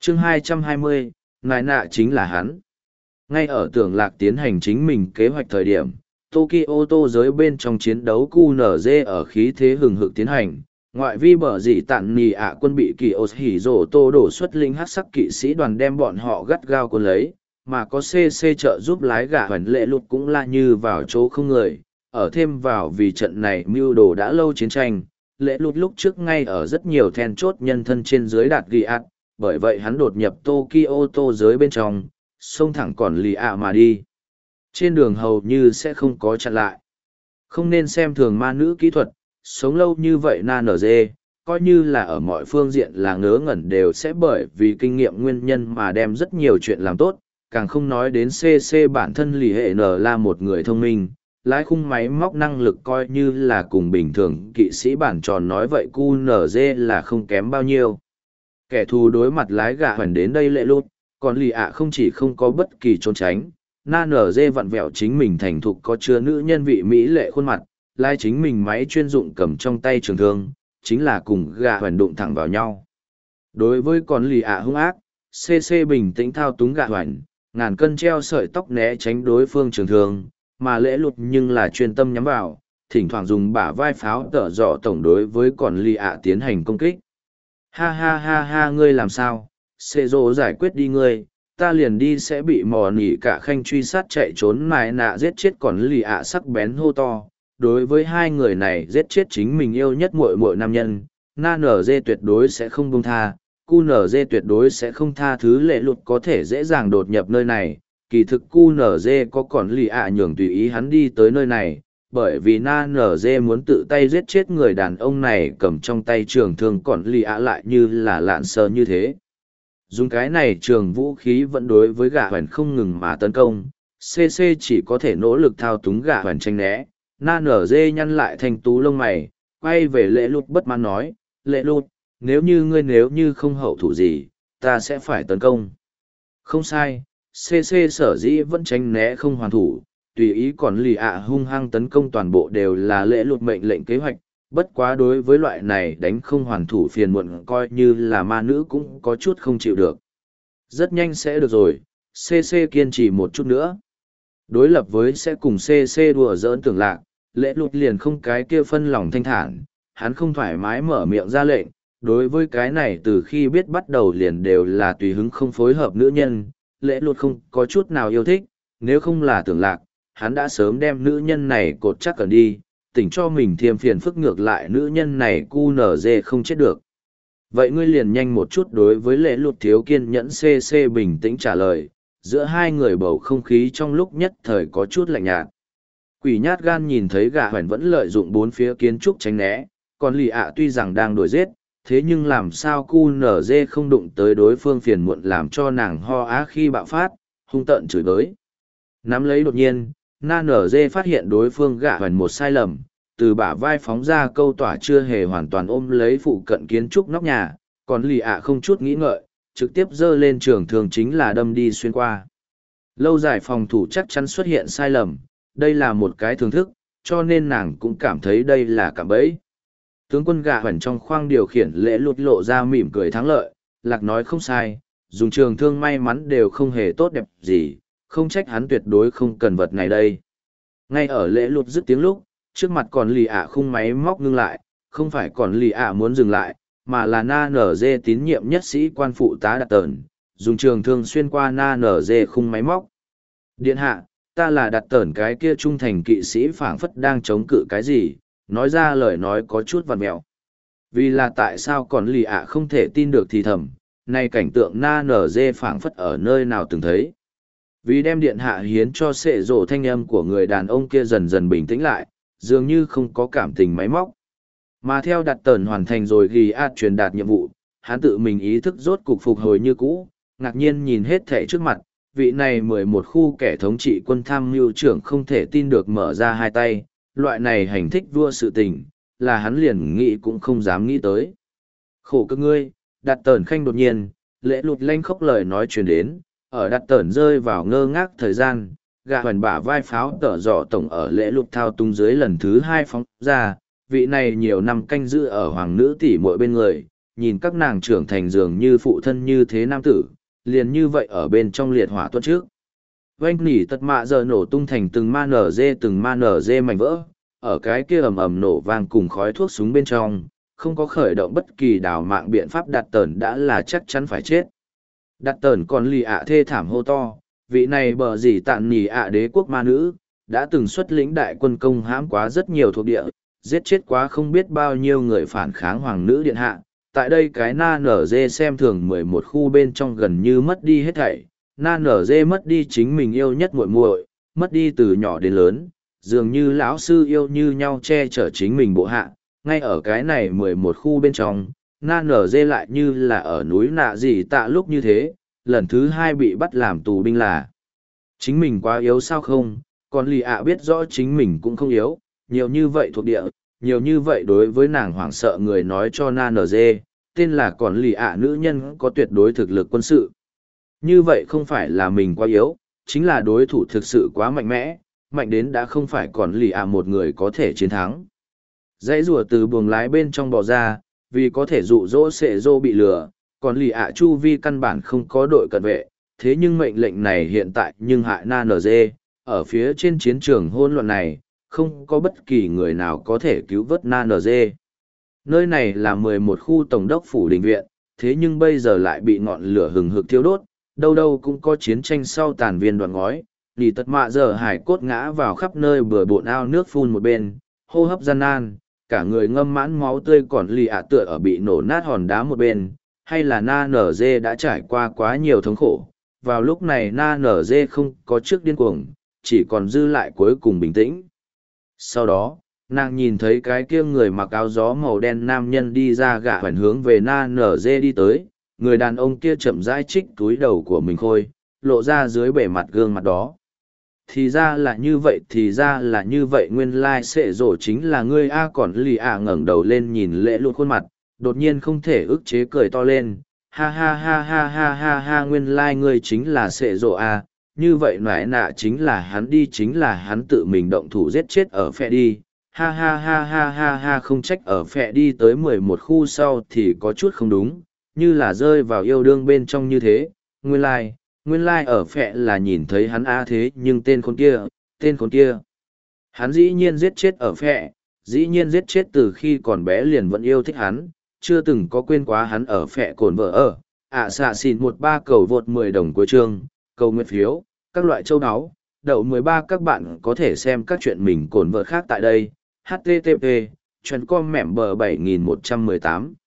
Chương 220, nại nạ chính là hắn. Ngay ở Tưởng Lạc tiến hành chính mình kế hoạch thời điểm, Tokyo tô giới bên trong chiến đấu QNZ ở khí thế hừng hực tiến hành. Ngoại vi bờ dị tạn nì ạ quân bị kỳ ô hỉ rổ tô đổ xuất linh hát sắc kỵ sĩ đoàn đem bọn họ gắt gao cuốn lấy, mà có CC trợ giúp lái gà hoành lệ lụt cũng là như vào chỗ không người. Ở thêm vào vì trận này mưu đồ đã lâu chiến tranh, lệ lụt lúc trước ngay ở rất nhiều then chốt nhân thân trên dưới đạt ghi ạt, bởi vậy hắn đột nhập Tokyo tô giới bên trong, xông thẳng còn lì ạ mà đi. Trên đường hầu như sẽ không có chặn lại. Không nên xem thường ma nữ kỹ thuật, sống lâu như vậy na nở dê, coi như là ở mọi phương diện là ngớ ngẩn đều sẽ bởi vì kinh nghiệm nguyên nhân mà đem rất nhiều chuyện làm tốt, càng không nói đến CC bản thân lì hệ N là một người thông minh, lái khung máy móc năng lực coi như là cùng bình thường kỵ sĩ bản tròn nói vậy QNZ là không kém bao nhiêu. Kẻ thù đối mặt lái gà hoành đến đây lệ lút, còn lì ạ không chỉ không có bất kỳ trốn tránh, na nở dê vặn vẹo chính mình thành thục có chứa nữ nhân vị mỹ lệ khuôn mặt, lai chính mình máy chuyên dụng cầm trong tay trường thương, chính là cùng gà hoành đụng thẳng vào nhau. Đối với con lì ạ hung ác, CC bình tĩnh thao túng gà hoành, ngàn cân treo sợi tóc né tránh đối phương trường thương, mà lễ lụt nhưng là chuyên tâm nhắm vào, thỉnh thoảng dùng bả vai pháo tở dọ tổng đối với con lì ạ tiến hành công kích. Ha ha ha ha, ngươi làm sao? Xê rô giải quyết đi ngươi, ta liền đi sẽ bị mò nỉ cả khanh truy sát chạy trốn mài nạ giết chết còn lì ạ sắc bén hô to. Đối với hai người này giết chết chính mình yêu nhất muội muội nam nhân, na nở dê tuyệt đối sẽ không buông tha, cu nở dê tuyệt đối sẽ không tha thứ lệ lụt có thể dễ dàng đột nhập nơi này. Kỳ thực cu nở dê có còn lì ạ nhường tùy ý hắn đi tới nơi này, bởi vì na nở dê muốn tự tay giết chết người đàn ông này cầm trong tay trường thương còn lì ạ lại như là lạn sờ như thế. Dùng cái này trường vũ khí vẫn đối với gã hoành không ngừng mà tấn công, CC chỉ có thể nỗ lực thao túng gã hoành tranh né. Na nở dê nhăn lại thành tú lông mày, quay về lệ lụt bất mãn nói, lệ lụt, nếu như không hậu thủ gì, ta sẽ phải tấn công. Không sai, CC sở dĩ vẫn tránh né không hoàn thủ, tùy ý còn lì ạ hung hăng tấn công toàn bộ đều là lệ lụt mệnh lệnh kế hoạch, bất quá đối với loại này đánh không hoàn thủ phiền muộn coi như là ma nữ cũng có chút không chịu được. Rất nhanh sẽ được rồi, CC kiên trì một chút nữa. Đối lập với sẽ cùng CC đùa giỡn Tưởng Lạc, lễ lụt liền không cái kia phân lòng thanh thản, hắn không thoải mái mở miệng ra lệnh. Đối với cái này từ khi biết bắt đầu liền đều là tùy hứng không phối hợp nữ nhân, lễ lụt không có chút nào yêu thích, nếu không là Tưởng Lạc, hắn đã sớm đem nữ nhân này cột chắc cần đi, tỉnh cho mình thêm phiền phức ngược lại nữ nhân này cu nở dê không chết được. Vậy ngươi liền nhanh một chút đối với lễ lụt thiếu kiên nhẫn CC bình tĩnh trả lời, giữa hai người bầu không khí trong lúc nhất thời có chút lạnh nhạt. Quỷ nhát gan nhìn thấy gã hoành vẫn lợi dụng bốn phía kiến trúc tránh né, còn lì ạ tuy rằng đang đuổi giết, thế nhưng làm sao cu nở dê không đụng tới đối phương phiền muộn làm cho nàng ho á khi bạo phát, hung tợn chửi bới. Nắm lấy đột nhiên, na nở dê phát hiện đối phương gã hoành một sai lầm, từ bả vai phóng ra câu tỏa chưa hề hoàn toàn ôm lấy phụ cận kiến trúc nóc nhà, còn lì ạ không chút nghĩ ngợi, trực tiếp giơ lên trường thường chính là đâm đi xuyên qua. Lâu dài phòng thủ chắc chắn xuất hiện sai lầm, đây là một cái thưởng thức, cho nên nàng cũng cảm thấy đây là cạm bẫy. Tướng quân gã hoành trong khoang điều khiển lễ lụt lộ ra mỉm cười thắng lợi, Lạc nói không sai, dùng trường thương may mắn đều không hề tốt đẹp gì, không trách hắn tuyệt đối không cần vật này đây. Ngay ở lễ lụt dứt tiếng lúc, trước mặt còn lì ạ khung máy móc ngưng lại, không phải còn lì ạ muốn dừng lại, mà là na nở dê tín nhiệm nhất sĩ quan phụ tá đặt tờn, dùng trường thương xuyên qua na nở dê khung máy móc. Điện hạ, ta là đặt tờn cái kia trung thành kỵ sĩ phảng phất đang chống cự cái gì, nói ra lời nói có chút vằn mẹo. Vì là tại sao còn lì ạ không thể tin được thì thầm, nay cảnh tượng na nở dê phảng phất ở nơi nào từng thấy. Vì đem điện hạ hiến cho sệ rộ thanh âm của người đàn ông kia dần dần bình tĩnh lại, dường như không có cảm tình máy móc. Mà theo đặt tờn hoàn thành rồi ghi át truyền đạt nhiệm vụ, hắn tự mình ý thức rốt cục phục hồi như cũ, ngạc nhiên nhìn hết thảy trước mặt, vị này 11 khu kẻ thống trị quân tham mưu trưởng không thể tin được mở ra hai tay, loại này hành thích vua sự tình, là hắn liền nghĩ cũng không dám nghĩ tới. Khổ cực ngươi, đặt tờn khanh đột nhiên, lễ lụt lanh khóc lời nói truyền đến, ở đặt tờn rơi vào ngơ ngác thời gian, gã hoành bả vai pháo tở dọ tổng ở lễ lụt thao tung dưới lần thứ hai phóng ra, vị này nhiều năm canh giữ ở hoàng nữ tỷ muội bên người, nhìn các nàng trưởng thành dường như phụ thân như thế nam tử, liền như vậy ở bên trong liệt hỏa tuất trước. Vanh nỉ tật mạ giờ nổ tung thành từng ma nở dê mảnh vỡ, ở cái kia ầm ầm nổ vang cùng khói thuốc súng bên trong, không có khởi động bất kỳ đào mạng biện pháp đặt tờn đã là chắc chắn phải chết. Đặt tờn còn lì ạ thê thảm hô to, vị này bờ gì tạn nỉ ạ đế quốc ma nữ, đã từng xuất lĩnh đại quân công hãm quá rất nhiều thuộc địa, giết chết quá không biết bao nhiêu người phản kháng hoàng nữ điện hạ. Tại đây cái na nở dê xem thường 11 khu bên trong gần như mất đi hết thảy, na nở dê mất đi chính mình yêu nhất muội muội, mất đi từ nhỏ đến lớn, dường như lão sư yêu như nhau che chở chính mình bộ hạ. Ngay ở cái này 11 khu bên trong, na nở dê lại như là ở núi nạ gì tạ lúc như thế, lần thứ hai bị bắt làm tù binh là chính mình quá yếu sao không, còn lì ạ biết rõ chính mình cũng không yếu, nhiều như vậy thuộc địa, nhiều như vậy đối với nàng hoảng sợ người nói cho na nở dê, tên là còn lì ạ nữ nhân có tuyệt đối thực lực quân sự. Như vậy không phải là mình quá yếu, chính là đối thủ thực sự quá mạnh mẽ, mạnh đến đã không phải còn lì ạ một người có thể chiến thắng. Dãy rùa từ buồng lái bên trong bò ra, vì có thể dụ dỗ sệ dô bị lừa, còn lì ạ chu vi căn bản không có đội cận vệ, thế nhưng mệnh lệnh này hiện tại nhưng hại na nở dê, ở phía trên chiến trường hỗn loạn này, không có bất kỳ người nào có thể cứu vớt na nở dê. Nơi này là 11 khu tổng đốc phủ đình viện, thế nhưng bây giờ lại bị ngọn lửa hừng hực thiêu đốt, đâu đâu cũng có chiến tranh sau tàn viên đoạn ngói, nỉ tật mạ giờ hải cốt ngã vào khắp nơi bừa bộn ao nước phun một bên, hô hấp gian nan, cả người ngâm mãn máu tươi còn lì ạ tựa ở bị nổ nát hòn đá một bên, hay là na nở dê đã trải qua quá nhiều thống khổ. Vào lúc này na nở dê không có trước điên cuồng, chỉ còn dư lại cuối cùng bình tĩnh. Sau đó, nàng nhìn thấy cái kia người mặc áo gió màu đen nam nhân đi ra gạ hoành hướng về na nở dê đi tới, người đàn ông kia chậm rãi trích túi đầu của mình khôi, lộ ra dưới bề mặt gương mặt đó. Thì ra là như vậy, thì ra là như vậy, nguyên lai sệ rổ chính là ngươi a. Còn lì ạ ngẩng đầu lên nhìn lệ lụt khuôn mặt, đột nhiên không thể ức chế cười to lên, ha ha ha ha ha ha ha, nguyên lai ngươi chính là sệ rổ a. Như vậy nãi nạ chính là hắn đi, chính là hắn tự mình động thủ giết chết ở phe đi, ha ha ha ha ha ha. Không trách ở phe đi tới 11 khu sau thì có chút không đúng, như là rơi vào yêu đương bên trong như thế, nguyên lai ở phẹ là nhìn thấy hắn a. Thế nhưng tên khốn kia, hắn dĩ nhiên giết chết ở phẹ, dĩ nhiên giết chết từ khi còn bé liền vẫn yêu thích hắn, chưa từng có quên quá hắn ở phẹ cồn vợ ở. Xạ xìn 13 cầu vượt 10 đồng cuối chương, cầu nguyện phiếu, các loại châu áo, đậu 13. Các bạn có thể xem các chuyện mình cồn vợ khác tại đây, http://com mẻm bờ 7118